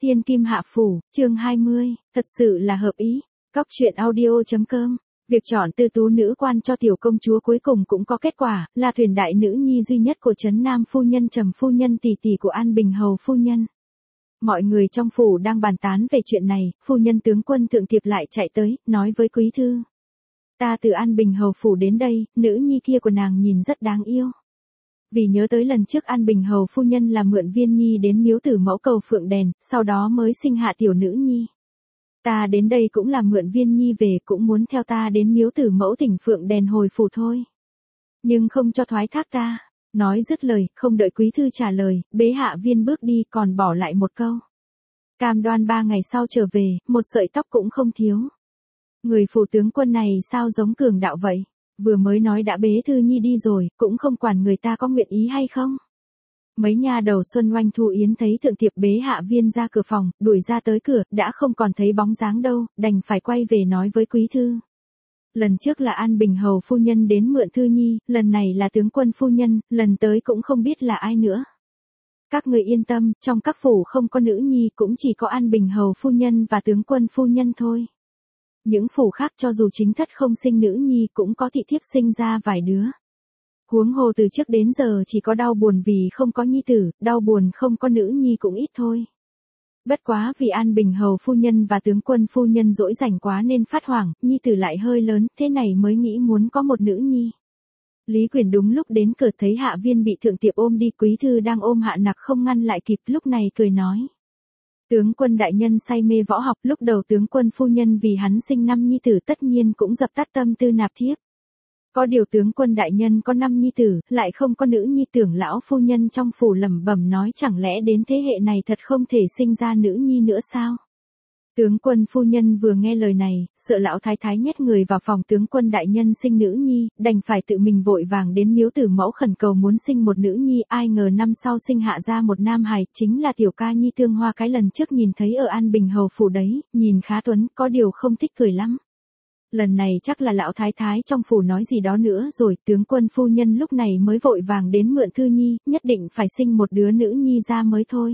Tiên Kim Hạ Phủ, chương 20, thật sự là hợp ý. Cóc truyện audio.com. Việc chọn tư tú nữ quan cho tiểu công chúa cuối cùng cũng có kết quả, là thuyền đại nữ nhi duy nhất của Trấn Nam phu nhân Trầm phu nhân tỷ tỷ của An Bình hầu phu nhân. Mọi người trong phủ đang bàn tán về chuyện này, phu nhân tướng quân Thượng Tiệp lại chạy tới, nói với quý thư. Ta từ An Bình hầu phủ đến đây, nữ nhi kia của nàng nhìn rất đáng yêu. Vì nhớ tới lần trước An Bình hầu phu nhân làm mượn Viên Nhi đến miếu Tử Mẫu cầu phượng đèn, sau đó mới sinh hạ tiểu nữ nhi. Ta đến đây cũng là mượn Viên Nhi về, cũng muốn theo ta đến miếu Tử Mẫu tỉnh phượng đèn hồi phủ thôi. Nhưng không cho thoái thác ta. Nói dứt lời, không đợi quý thư trả lời, bế Hạ Viên bước đi còn bỏ lại một câu. Cam đoan 3 ngày sau trở về, một sợi tóc cũng không thiếu. Người phủ tướng quân này sao giống cường đạo vậy? Vừa mới nói đã bế Thư Nhi đi rồi, cũng không quản người ta có nguyện ý hay không. Mấy nha đầu Xuân Oanh Thu Yến thấy Thượng Tiệp bế Hạ Viên ra cửa phòng, đuổi ra tới cửa, đã không còn thấy bóng dáng đâu, đành phải quay về nói với quý thư. Lần trước là An Bình hầu phu nhân đến mượn Thư Nhi, lần này là tướng quân phu nhân, lần tới cũng không biết là ai nữa. Các người yên tâm, trong các phủ không có nữ nhi, cũng chỉ có An Bình hầu phu nhân và tướng quân phu nhân thôi. Những phủ khác cho dù chính thất không sinh nữ nhi cũng có thị thiếp sinh ra vài đứa. Huống hồ từ trước đến giờ chỉ có đau buồn vì không có nhi tử, đau buồn không có nữ nhi cũng ít thôi. Bất quá vì An Bình hầu phu nhân và tướng quân phu nhân dỗi rảnh quá nên phát hoảng, nhi tử lại hơi lớn, thế này mới nghĩ muốn có một nữ nhi. Lý Quyền đúng lúc đến cửa thấy Hạ Viên bị Thượng Tiệp ôm đi, quý thư đang ôm Hạ Nặc không ngăn lại kịp, lúc này cười nói. Tướng quân đại nhân say mê võ học, lúc đầu tướng quân phu nhân vì hắn sinh 5 nhi tử tất nhiên cũng dập tắt tâm tư nạp thiếp. Có điều tướng quân đại nhân có 5 nhi tử, lại không có nữ nhi, tưởng lão phu nhân trong phủ lẩm bẩm nói chẳng lẽ đến thế hệ này thật không thể sinh ra nữ nhi nữa sao? Tướng quân phu nhân vừa nghe lời này, sợ lão thái thái nhét người vào phòng tướng quân đại nhân sinh nữ nhi, đành phải tự mình vội vàng đến miếu Tử Mẫu khẩn cầu muốn sinh một nữ nhi, ai ngờ năm sau sinh hạ ra một nam hài, chính là tiểu ca nhi Tương Hoa cái lần trước nhìn thấy ở An Bình hầu phủ đấy, nhìn khá tuấn, có điều không thích cười lắm. Lần này chắc là lão thái thái trong phủ nói gì đó nữa rồi, tướng quân phu nhân lúc này mới vội vàng đến mượn Thư Nhi, nhất định phải sinh một đứa nữ nhi ra mới thôi.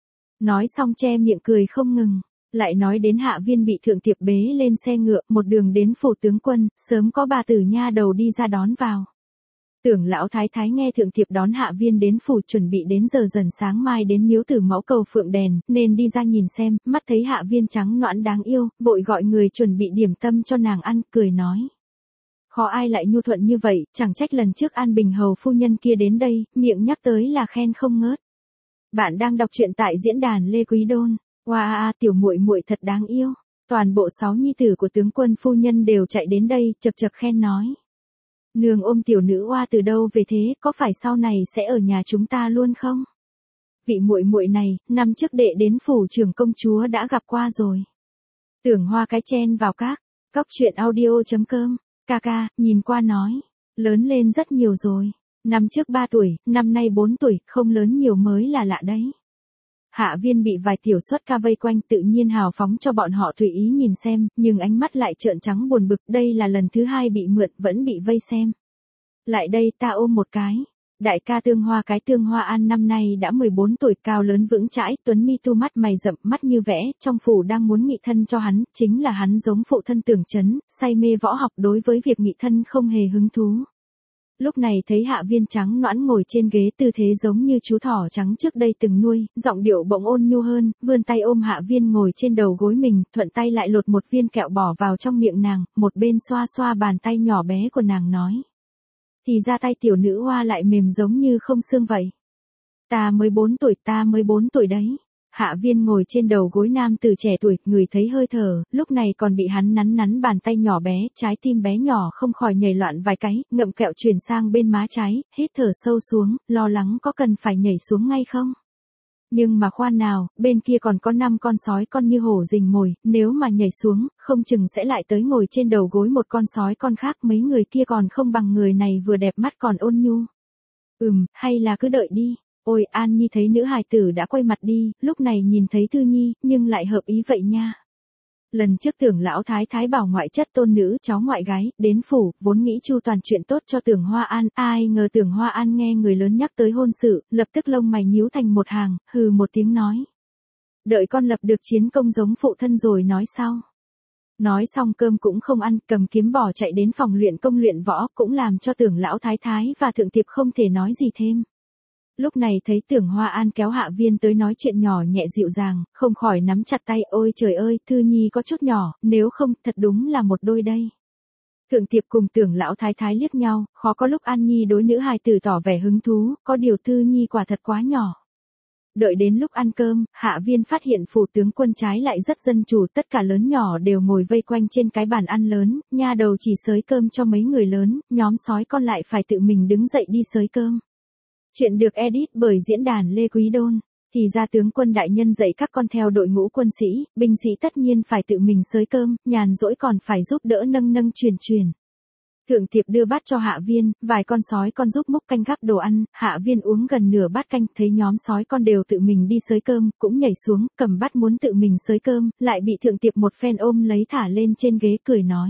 Nói xong che miệng cười không ngừng. Lại nói đến Hạ Viên bị Thượng Tiệp bế lên xe ngựa, một đường đến phủ tướng quân, sớm có bà tử nha đầu đi ra đón vào. Tưởng lão thái thái nghe Thượng Tiệp đón Hạ Viên đến phủ chuẩn bị đến giờ dần sáng mai đến miếu Tử Mẫu cầu phượng đèn, nên đi ra nhìn xem, mắt thấy Hạ Viên trắng nõn đáng yêu, vội gọi người chuẩn bị điểm tâm cho nàng ăn, cười nói. Khó ai lại nhu thuận như vậy, chẳng trách lần trước An Bình hầu phu nhân kia đến đây, miệng nhắc tới là khen không ngớt. Bạn đang đọc truyện tại diễn đàn Lê Quý Đôn. Wow, tiểu muội muội thật đáng yêu. Toàn bộ 6 nhi tử của tướng quân phu nhân đều chạy đến đây, chậc chậc khen nói. Nương ôm tiểu nữ oa từ đâu về thế, có phải sau này sẽ ở nhà chúng ta luôn không? Vị muội muội này, năm trước đệ đến phủ trưởng công chúa đã gặp qua rồi. Tưởng Hoa cái chen vào các, cóc truyện audio.com, ca, nhìn qua nói, lớn lên rất nhiều rồi. Năm trước 3 tuổi, năm nay 4 tuổi, không lớn nhiều mới là lạ đấy. Hạ Viên bị vài tiểu xuất ca vây quanh tự nhiên hào phóng cho bọn họ tùy ý nhìn xem, nhưng ánh mắt lại trợn trắng buồn bực, đây là lần thứ 2 bị mượn, vẫn bị vây xem. Lại đây ta ôm một cái. Đại ca Tương Hoa cái Tương Hoa An năm nay đã 14 tuổi, cao lớn vững chãi, tuấn mi tu mắt mày rậm, mắt như vẽ, trong phủ đang muốn nghị thân cho hắn, chính là hắn giống phụ thân Tưởng Chấn, say mê võ học, đối với việc nghị thân không hề hứng thú. Lúc này thấy Hạ Viên trắng nõn ngồi trên ghế tư thế giống như chú thỏ trắng trước đây từng nuôi, giọng điệu bỗng ôn nhu hơn, vươn tay ôm Hạ Viên ngồi trên đầu gối mình, thuận tay lại lột một viên kẹo bỏ vào trong miệng nàng, một bên xoa xoa bàn tay nhỏ bé của nàng nói. Thì ra tay tiểu nữ hoa lại mềm giống như không xương vậy. Ta mới 4 tuổi đấy. Hạ Viên ngồi trên đầu gối nam tử trẻ tuổi, người thấy hơi thở, lúc này còn bị hắn nắn bàn tay nhỏ bé, trái tim bé nhỏ không khỏi nhảy loạn vài cái, ngậm kẹo chuyển sang bên má trái, hít thở sâu xuống, lo lắng có cần phải nhảy xuống ngay không? Nhưng mà khoan nào, bên kia còn có 5 con sói con như hổ rình mồi, nếu mà nhảy xuống, không chừng sẽ lại tới ngồi trên đầu gối một con sói con khác, mấy người kia còn không bằng người này vừa đẹp mắt còn ôn nhu. Hay là cứ đợi đi. Ôi An Nhi thấy nữ hài tử đã quay mặt đi, lúc này nhìn thấy Thư Nhi, nhưng lại hợp ý vậy nha. Lần trước Tưởng lão thái thái bảo ngoại chất tôn nữ cháu ngoại gái, đến phủ, vốn nghĩ chu toàn chuyện tốt cho Tưởng Hoa An, ai ngờ Tưởng Hoa An nghe người lớn nhắc tới hôn sự, lập tức lông mày nhíu thành một hàng, hừ một tiếng nói. Đợi con lập được chiến công giống phụ thân rồi nói sau. Nói xong cơm cũng không ăn, cầm kiếm bỏ chạy đến phòng luyện công luyện võ, cũng làm cho Tưởng lão thái thái và Thượng Tiệp không thể nói gì thêm. Lúc này thấy Tưởng Hoa An kéo Hạ Viên tới nói chuyện nhỏ nhẹ dịu dàng, không khỏi nắm chặt tay, ôi trời ơi, Thư Nhi có chút nhỏ, nếu không, thật đúng là một đôi đây. Thượng Tiệp cùng Tưởng lão thái thái liếc nhau, khó có lúc An Nhi đối nữ hài tử tỏ vẻ hứng thú, có điều Thư Nhi quả thật quá nhỏ. Đợi đến lúc ăn cơm, Hạ Viên phát hiện phủ tướng quân trái lại rất dân chủ, tất cả lớn nhỏ đều ngồi vây quanh trên cái bàn ăn lớn, nha đầu chỉ xới cơm cho mấy người lớn, nhóm sói con lại phải tự mình đứng dậy đi xới cơm. Chuyện được edit bởi diễn đàn Lê Quý Đôn. Thì ra tướng quân đại nhân dạy các con theo đội ngũ quân sĩ, binh sĩ tất nhiên phải tự mình xới cơm, nhàn rỗi còn phải giúp đỡ nâng nâng truyền. Thượng Tiệp đưa bát cho Hạ Viên, vài con sói con giúp múc canh gắp đồ ăn, Hạ Viên uống gần nửa bát canh, thấy nhóm sói con đều tự mình đi xới cơm, cũng nhảy xuống, cầm bát muốn tự mình xới cơm, lại bị Thượng Tiệp một phen ôm lấy thả lên trên ghế cười nói.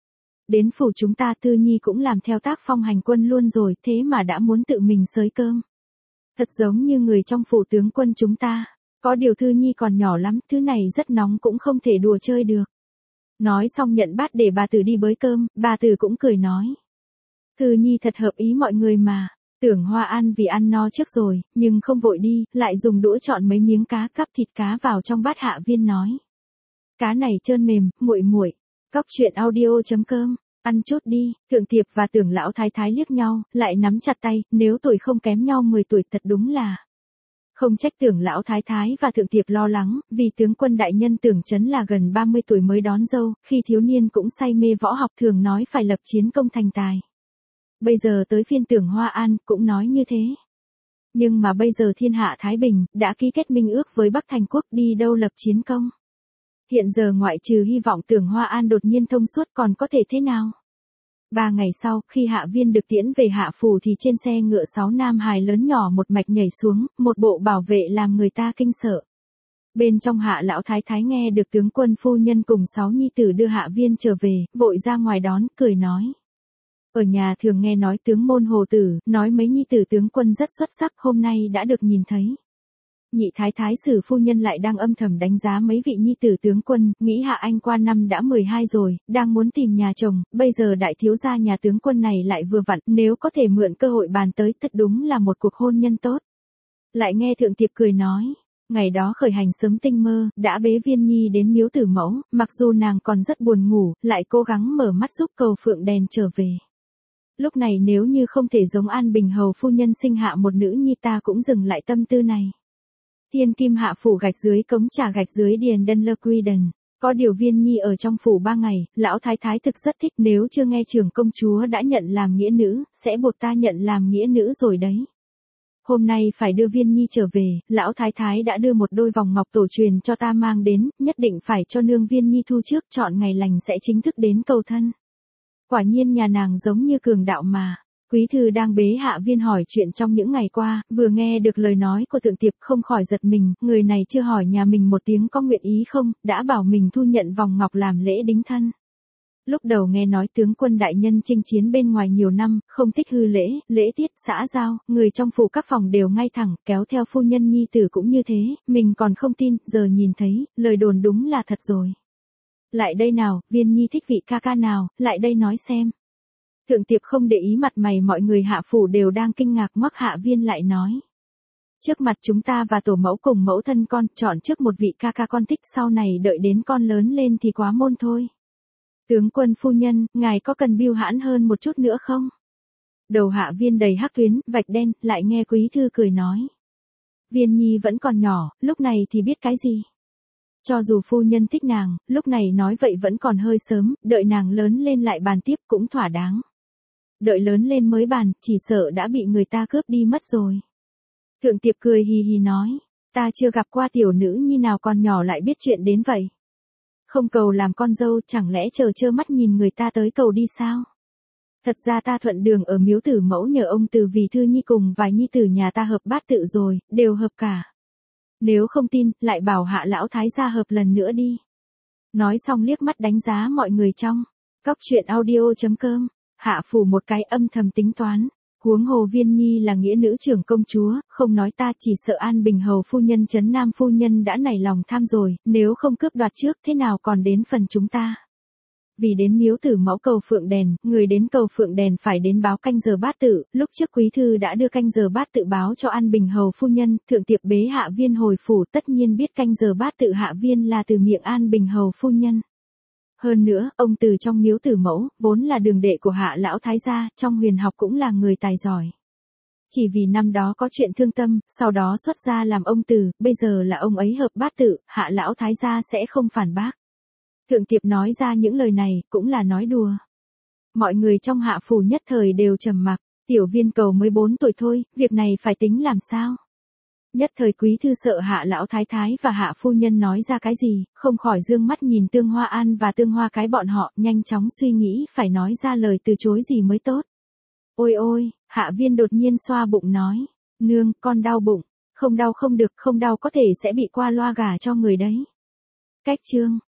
Đến phủ chúng ta Thư Nhi cũng làm theo tác phong hành quân luôn rồi, thế mà đã muốn tự mình xới cơm. Thật giống như người trong phủ tướng quân chúng ta, có điều Thư Nhi còn nhỏ lắm, thứ này rất nóng cũng không thể đùa chơi được. Nói xong nhận bát để bà Tử đi bới cơm, bà Tử cũng cười nói. Thư Nhi thật hợp ý mọi người mà, Tưởng Hoa An vì ăn no trước rồi, nhưng không vội đi, lại dùng đũa chọn mấy miếng cá cắp thịt cá vào trong bát. Hạ Viên nói. Cá này trơn mềm, nguội nguội. Cóc truyện audio.com, ăn chút đi. Thượng Tiệp và Tưởng lão thái thái liếc nhau, lại nắm chặt tay, nếu tuổi không kém nhau 10 tuổi thật đúng là. Không trách Tưởng lão thái thái và Thượng Tiệp lo lắng, vì tướng quân đại nhân Tưởng Chấn là gần 30 tuổi mới đón dâu, khi thiếu niên cũng say mê võ học, thường nói phải lập chiến công thành tài. Bây giờ tới phiên Tưởng Hoa An, cũng nói như thế. Nhưng mà bây giờ thiên hạ Thái Bình, đã ký kết minh ước với Bắc Thành Quốc, đi đâu lập chiến công. Hiện giờ ngoại trừ hy vọng Tưởng Hoa An đột nhiên thông suốt còn có thể thế nào. 3 ngày sau, khi Hạ Viên được tiễn về Hạ Phủ thì trên xe ngựa 6 nam hài lớn nhỏ một mạch nhảy xuống, một bộ bảo vệ làm người ta kinh sợ. Bên trong Hạ lão thái thái nghe được tướng quân phu nhân cùng 6 nhi tử đưa Hạ Viên trở về, vội ra ngoài đón, cười nói. Ở nhà thường nghe nói tướng môn Hồ Tử, nói mấy nhi tử tướng quân rất xuất sắc, hôm nay đã được nhìn thấy. Nhị thái thái Sử phu nhân lại đang âm thầm đánh giá mấy vị nhi tử tướng quân, nghĩ Hạ Anh qua năm đã 12 rồi, đang muốn tìm nhà chồng, bây giờ đại thiếu gia nhà tướng quân này lại vừa vặn, nếu có thể mượn cơ hội bàn tới, thật đúng là một cuộc hôn nhân tốt. Lại nghe Thượng Tiệp cười nói, ngày đó khởi hành sớm tinh mơ, đã bế Viên Nhi đến miếu Tử Mẫu, mặc dù nàng còn rất buồn ngủ, lại cố gắng mở mắt giúp cầu phượng đèn trở về. Lúc này nếu như không thể giống An Bình hầu phu nhân sinh hạ một nữ nhi, ta cũng dừng lại tâm tư này. Thiên Kim Hạ Phủ gạch dưới cống trà gạch dưới điền đân lơ quy đần. Có điều Viên Nhi ở trong phủ 3 ngày, lão thái thái thực rất thích, nếu chưa nghe trưởng công chúa đã nhận làm nghĩa nữ, sẽ buộc ta nhận làm nghĩa nữ rồi đấy. Hôm nay phải đưa Viên Nhi trở về, lão thái thái đã đưa một đôi vòng ngọc tổ truyền cho ta mang đến, nhất định phải cho nương Viên Nhi thu trước, chọn ngày lành sẽ chính thức đến cầu thân. Quả nhiên nhà nàng giống như cường đạo mà. Quý thư đang bế Hạ Viên hỏi chuyện trong những ngày qua, vừa nghe được lời nói của Thượng Tiệp không khỏi giật mình, người này chưa hỏi nhà mình một tiếng có nguyện ý không, đã bảo mình thu nhận vòng ngọc làm lễ đính thân. Lúc đầu nghe nói tướng quân đại nhân chinh chiến bên ngoài nhiều năm, không thích hư lễ, lễ tiết, xã giao, người trong phủ các phòng đều ngay thẳng, kéo theo phu nhân nhi tử cũng như thế, mình còn không tin, giờ nhìn thấy, lời đồn đúng là thật rồi. Lại đây nào, Viên Nhi thích vị ca ca nào, lại đây nói xem. Thượng Tiệp không để ý mặt mày mọi người Hạ Phủ đều đang kinh ngạc, ngoắc Hạ Viên lại nói. Trước mặt chúng ta và tổ mẫu cùng mẫu thân con, chọn trước một vị ca ca con thích, sau này đợi đến con lớn lên thì quá môn thôi. Tướng quân phu nhân, ngài có cần biêu hãn hơn một chút nữa không? Đầu Hạ Viên đầy hắc tuyến, vạch đen, lại nghe quý thư cười nói. Viên Nhi vẫn còn nhỏ, lúc này thì biết cái gì? Cho dù phu nhân thích nàng, lúc này nói vậy vẫn còn hơi sớm, đợi nàng lớn lên lại bàn tiếp cũng thỏa đáng. Đợi lớn lên mới bàn, chỉ sợ đã bị người ta cướp đi mất rồi. Thượng Tiệp cười hì hì nói, ta chưa gặp qua tiểu nữ nhi nào còn nhỏ lại biết chuyện đến vậy. Không cầu làm con dâu, chẳng lẽ trơ mắt nhìn người ta tới cầu đi sao? Thật ra ta thuận đường ở miếu Tử Mẫu nhờ ông Từ vì Thư Nhi cùng vài nhi tử nhà ta hợp bát tự rồi, đều hợp cả. Nếu không tin, lại bảo Hạ lão thái gia hợp lần nữa đi. Nói xong liếc mắt đánh giá mọi người trong. Cóc truyện audio.com. Hạ Phủ một cái âm thầm tính toán. Huống hồ Viên Nhi là nghĩa nữ trưởng công chúa, không nói ta chỉ sợ An Bình hầu phu nhân Trấn Nam phu nhân đã nảy lòng tham rồi, nếu không cướp đoạt trước thế nào còn đến phần chúng ta. Vì đến miếu tử mẫu cầu phượng đèn, người đến cầu phượng đèn phải đến báo canh giờ bát tự, lúc trước quý thư đã đưa canh giờ bát tự báo cho An Bình hầu phu nhân, thượng tiệp bế Hạ Viên hồi phủ tất nhiên biết canh giờ bát tự Hạ Viên là từ miệng An Bình hầu phu nhân. Hơn nữa, ông từ trong miếu tử mẫu, vốn là đường đệ của Hạ lão thái gia, trong huyền học cũng là người tài giỏi. Chỉ vì năm đó có chuyện thương tâm, sau đó xuất gia làm ông từ, bây giờ là ông ấy hợp bát tự, Hạ lão thái gia sẽ không phản bác. Thượng tiệp nói ra những lời này, cũng là nói đùa. Mọi người trong Hạ phủ nhất thời đều trầm mặc, Tiểu Viên cầu mới 4 tuổi thôi, việc này phải tính làm sao? Nhất thời quý thư sợ Hạ lão thái thái và Hạ phu nhân nói ra cái gì, không khỏi dương mắt nhìn Tương Hoa An và Tương Hoa cái bọn họ, nhanh chóng suy nghĩ phải nói ra lời từ chối gì mới tốt. Ôi ôi, Hạ Viên đột nhiên xoa bụng nói, nương, con đau bụng, không đau không được, không đau có thể sẽ bị qua loa gả cho người đấy. Cách chương